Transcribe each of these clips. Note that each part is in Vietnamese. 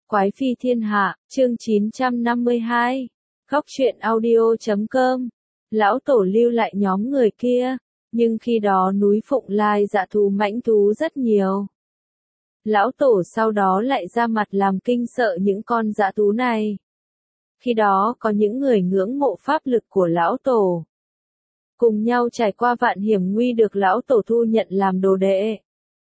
Quái phi thiên hạ, chương 952. Góc truyện audio.com. Lão tổ lưu lại nhóm người kia, nhưng khi đó núi Phụng Lai dã thú mãnh thú rất nhiều. Lão tổ sau đó lại ra mặt làm kinh sợ những con dã thú này. Khi đó có những người ngưỡng mộ pháp lực của lão tổ, cùng nhau trải qua vạn hiểm nguy được lão tổ thu nhận làm đồ đệ.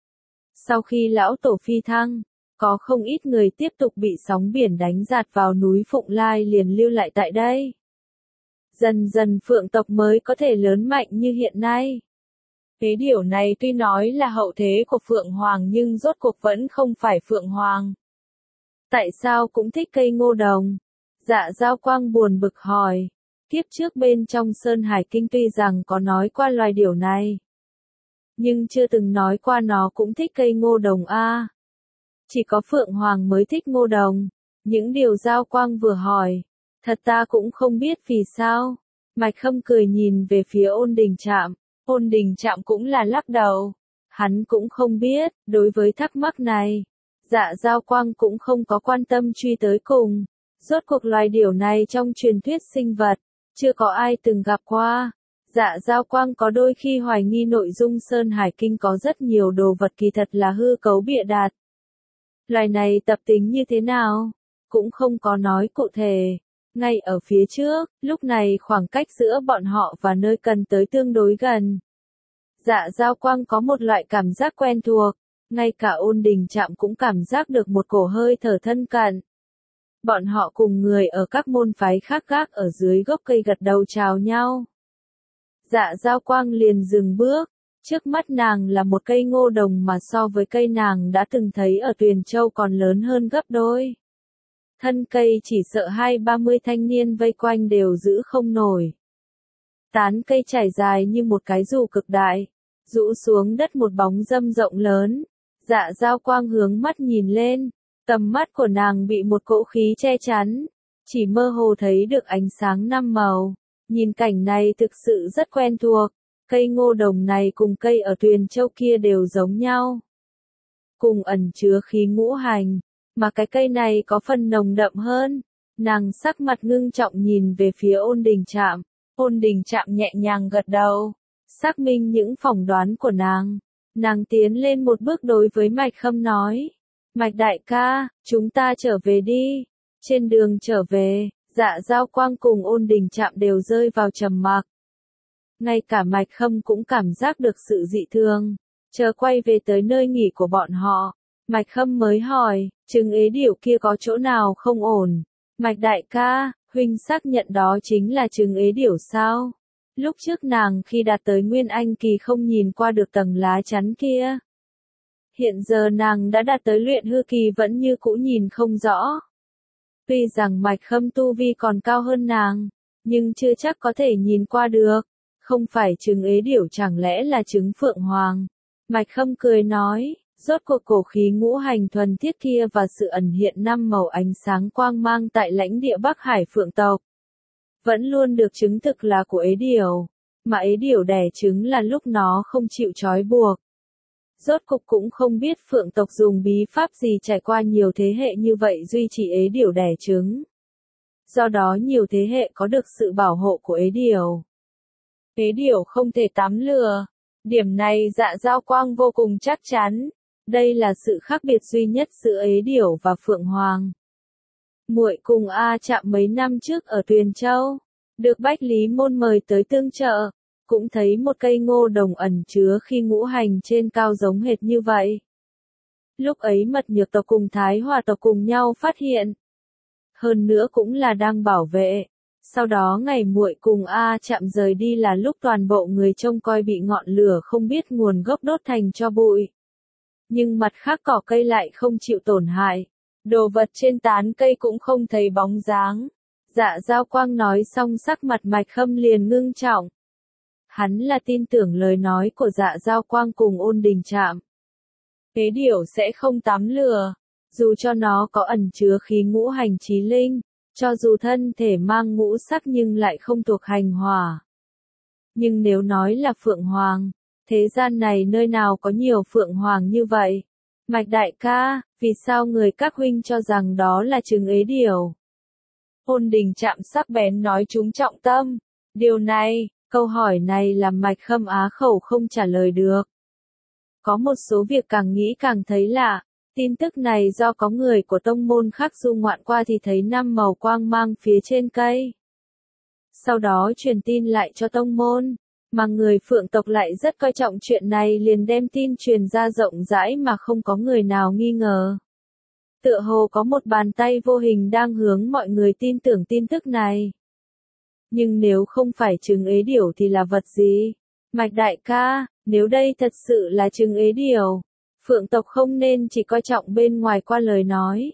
Sau khi lão tổ phi thăng, có không ít người tiếp tục bị sóng biển đánh dạt vào núi Phụng Lai liền lưu lại tại đây. Dần dần phượng tộc mới có thể lớn mạnh như hiện nay. Thế điều này tuy nói là hậu thế của Phượng Hoàng nhưng rốt cuộc vẫn không phải Phượng Hoàng. Tại sao cũng thích cây ngô đồng? Dạ Giao Quang buồn bực hỏi. Kiếp trước bên trong Sơn Hải Kinh tuy rằng có nói qua loài điểu này, nhưng chưa từng nói qua nó cũng thích cây ngô đồng a. Chỉ có Phượng Hoàng mới thích ngô đồng. Những điều Giao Quang vừa hỏi, thật ta cũng không biết vì sao. Mạch Khâm cười nhìn về phía Ôn Đình Trạm. Ôn Đình Trạm cũng là lắc đầu. Hắn cũng không biết, đối với thắc mắc này, Dạ Giao Quang cũng không có quan tâm truy tới cùng. Rốt cuộc loài điểu này trong truyền thuyết sinh vật, chưa có ai từng gặp qua. Dạ Giao Quang có đôi khi hoài nghi nội dung Sơn Hải Kinh có rất nhiều đồ vật kỳ thật là hư cấu bịa đặt. Loài này tập tính như thế nào? Cũng không có nói cụ thể. Ngay ở phía trước, lúc này khoảng cách giữa bọn họ và nơi cần tới tương đối gần. Dạ Giao Quang có một loại cảm giác quen thuộc, ngay cả Ôn Đình Trạm cũng cảm giác được một cổ hơi thở thân cận. Bọn họ cùng người ở các môn phái khác gác ở dưới gốc cây gật đầu chào nhau. Dạ Giao Quang liền dừng bước. Trước mắt nàng là một cây ngô đồng mà so với cây nàng đã từng thấy ở Tuyền Châu còn lớn hơn gấp đôi. Thân cây chỉ sợ 20-30 thanh niên vây quanh đều giữ không nổi. Tán cây trải dài như một cái dù cực đại, rũ xuống đất một bóng râm rộng lớn. Dạ Giao Quang hướng mắt nhìn lên, tầm mắt của nàng bị một cỗ khí che chắn, chỉ mơ hồ thấy được ánh sáng năm màu. Nhìn cảnh này thực sự rất quen thuộc. Cây ngô đồng này cùng cây ở Tuyền Châu kia đều giống nhau, cùng ẩn chứa khí ngũ hành, mà cái cây này có phần nồng đậm hơn. Nàng sắc mặt ngưng trọng nhìn về phía Ôn Đình Trạm. Ôn Đình Trạm nhẹ nhàng gật đầu, xác minh những phỏng đoán của nàng. Nàng tiến lên một bước đối với Mạch Khâm nói, Mạch đại ca, chúng ta trở về đi. Trên đường trở về, Dạ Giao Quang cùng Ôn Đình Trạm đều rơi vào trầm mặc. Ngay cả Mạch Khâm cũng cảm giác được sự dị thường. Chờ quay về tới nơi nghỉ của bọn họ, Mạch Khâm mới hỏi, trứng ế điểu kia có chỗ nào không ổn? Mạch đại ca, huynh xác nhận đó chính là trứng ế điểu sao? Lúc trước nàng khi đạt tới Nguyên Anh kỳ không nhìn qua được tầng lá chắn kia. Hiện giờ nàng đã đạt tới luyện hư kỳ vẫn như cũ nhìn không rõ. Tuy rằng Mạch Khâm tu vi còn cao hơn nàng, nhưng chưa chắc có thể nhìn qua được. Không phải trứng ế điểu chẳng lẽ là trứng Phượng Hoàng? Mạch Khâm cười nói, rốt cuộc cổ khí ngũ hành thuần thiết kia và sự ẩn hiện năm màu ánh sáng quang mang tại lãnh địa Bắc Hải Phượng tộc, vẫn luôn được chứng thực là của ế điểu, mà ế điểu đẻ trứng là lúc nó không chịu trói buộc. Rốt cuộc cũng không biết Phượng tộc dùng bí pháp gì trải qua nhiều thế hệ như vậy duy trì ế điểu đẻ trứng. Do đó nhiều thế hệ có được sự bảo hộ của ế điểu. Ế điểu không thể tắm lừa. Điểm này Dạ Giao Quang vô cùng chắc chắn. Đây là sự khác biệt duy nhất giữa ế điểu và Phượng Hoàng. Muội cùng A Trạm mấy năm trước ở Tuyền Châu, được Bách Lý Môn mời tới tương trợ, cũng thấy một cây ngô đồng ẩn chứa khí ngũ hành trên cao giống hệt như vậy. Lúc ấy Mật Nhược tộc cùng Thái Hòa tộc cùng nhau phát hiện. Hơn nữa cũng là đang bảo vệ. Sau đó ngày muội cùng A Trạm rời đi là lúc toàn bộ người trông coi bị ngọn lửa không biết nguồn gốc đốt thành tro bụi. Nhưng mặt khác cỏ cây lại không chịu tổn hại. Đồ vật trên tán cây cũng không thấy bóng dáng. Dạ Giao Quang nói xong sắc mặt Mạch Khâm liền ngưng trọng. Hắn là tin tưởng lời nói của Dạ Giao Quang cùng Ôn Đình Trạm. Ế điểu sẽ không tắm lửa. Dù cho nó có ẩn chứa khí ngũ hành chí linh. Cho dù thân thể mang ngũ sắc nhưng lại không thuộc hành hỏa. Nhưng nếu nói là Phượng Hoàng, thế gian này nơi nào có nhiều Phượng Hoàng như vậy? Mạch đại ca, vì sao người các huynh cho rằng đó là trứng ế điểu? Ôn Đình Trạm sắc bén nói trúng trọng tâm. Điều này, câu hỏi này làm Mạch Khâm á khẩu không trả lời được. Có một số việc càng nghĩ càng thấy lạ. Tin tức này do có người của tông môn khác du ngoạn qua thì thấy 5 màu quang mang phía trên cây. Sau đó truyền tin lại cho tông môn, mà người Phượng tộc lại rất coi trọng chuyện này liền đem tin truyền ra rộng rãi mà không có người nào nghi ngờ. Tựa hồ có một bàn tay vô hình đang hướng mọi người tin tưởng tin tức này. Nhưng nếu không phải trứng ế điểu thì là vật gì? Mạch đại ca, nếu đây thật sự là trứng ế điểu, Phượng tộc không nên chỉ coi trọng bên ngoài qua lời nói.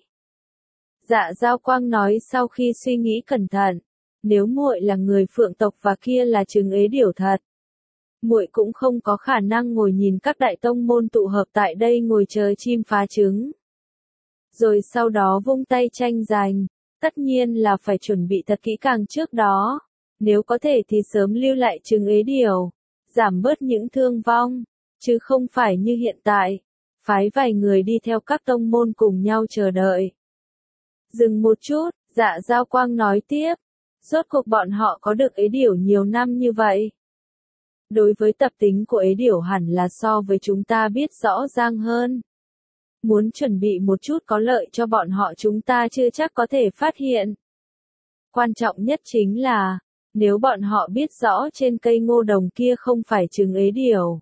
Dạ Giao Quang nói sau khi suy nghĩ cẩn thận, nếu muội là người Phượng tộc và kia là trứng ế điểu thật, muội cũng không có khả năng ngồi nhìn các đại tông môn tụ hợp tại đây ngồi chờ chim phá trứng. Rồi sau đó vung tay tranh giành, tất nhiên là phải chuẩn bị thật kỹ càng trước đó, nếu có thể thì sớm lưu lại trứng ế điểu, giảm bớt những thương vong, chứ không phải như hiện tại, phái vài người đi theo các tông môn cùng nhau chờ đợi. Dừng một chút, Dạ Giao Quang nói tiếp, rốt cuộc bọn họ có được ế điểu nhiều năm như vậy. Đối với tập tính của ế điểu hẳn là so với chúng ta biết rõ ràng hơn. Muốn chuẩn bị một chút có lợi cho bọn họ chúng ta chưa chắc có thể phát hiện. Quan trọng nhất chính là, nếu bọn họ biết rõ trên cây ngô đồng kia không phải trứng ế điểu,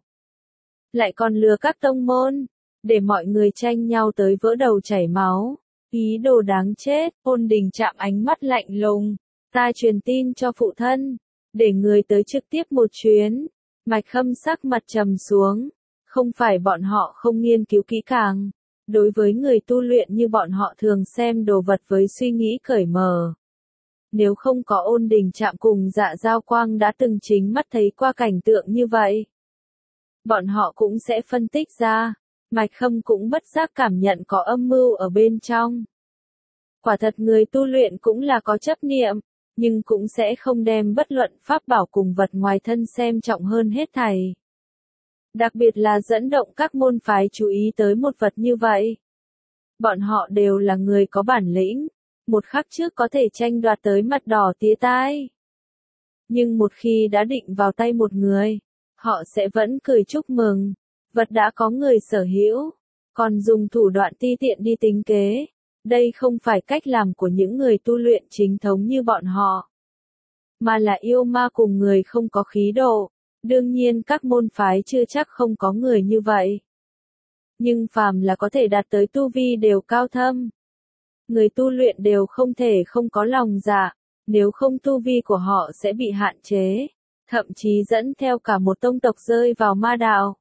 lại còn lừa các tông môn, để mọi người tranh nhau tới vỡ đầu chảy máu, ý đồ đáng chết. Ôn Đình Trạm ánh mắt lạnh lùng, ta truyền tin cho phụ thân, để người tới trực tiếp một chuyến. Mạch Khâm sắc mặt trầm xuống, không phải bọn họ không nghiên cứu kỹ càng. Đối với người tu luyện như bọn họ thường xem đồ vật với suy nghĩ cởi mở. Nếu không có Ôn Đình Trạm cùng Dạ Giao Quang đã từng chính mắt thấy qua cảnh tượng như vậy, bọn họ cũng sẽ phân tích ra. Mạch Khâm cũng bất giác cảm nhận có âm mưu ở bên trong. Quả thật người tu luyện cũng là có chấp niệm, nhưng cũng sẽ không đem bất luận pháp bảo cùng vật ngoài thân xem trọng hơn hết thảy. Đặc biệt là dẫn động các môn phái chú ý tới một vật như vậy. Bọn họ đều là người có bản lĩnh, một khắc trước có thể tranh đoạt tới mặt đỏ tía tai. Nhưng một khi đã định vào tay một người, họ sẽ vẫn cười chúc mừng, vật đã có người sở hữu, còn dùng thủ đoạn ti tiện đi tính kế. Đây không phải cách làm của những người tu luyện chính thống như bọn họ, mà là yêu ma cùng người không có khí độ. Đương nhiên các môn phái chưa chắc không có người như vậy. Nhưng phàm là có thể đạt tới tu vi đều cao thâm. Người tu luyện đều không thể không có lòng dạ, nếu không tu vi của họ sẽ bị hạn chế, thậm chí dẫn theo cả một tông tộc rơi vào ma đạo.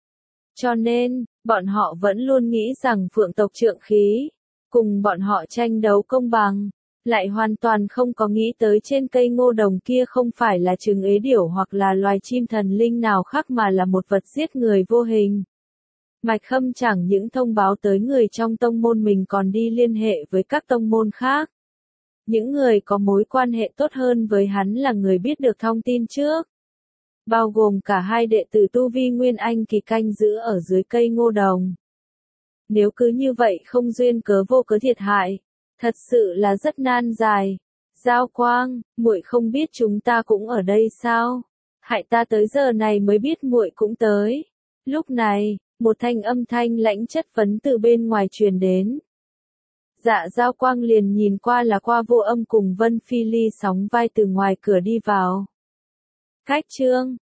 Cho nên, bọn họ vẫn luôn nghĩ rằng Phượng tộc trượng khí, cùng bọn họ tranh đấu công bằng, lại hoàn toàn không có nghĩ tới trên cây ngô đồng kia không phải là trứng ế điểu hoặc là loài chim thần linh nào khác mà là một vật giết người vô hình. Mạch Khâm chẳng những thông báo tới người trong tông môn mình còn đi liên hệ với các tông môn khác. Những người có mối quan hệ tốt hơn với hắn là người biết được thông tin trước. Bao gồm cả hai đệ tử tu vi Nguyên Anh kỳ canh giữ ở dưới cây ngô đồng. Nếu cứ như vậy không duyên cớ vô cớ thiệt hại, thật sự là rất nan dài. Giao Quang, muội không biết chúng ta cũng ở đây sao? Hại ta tới giờ này mới biết muội cũng tới. Lúc này, một thanh âm thanh lãnh chất vấn từ bên ngoài truyền đến. Dạ Giao Quang liền nhìn qua là qua Vô Âm cùng Vân Phi Ly sóng vai từ ngoài cửa đi vào. Khách trương,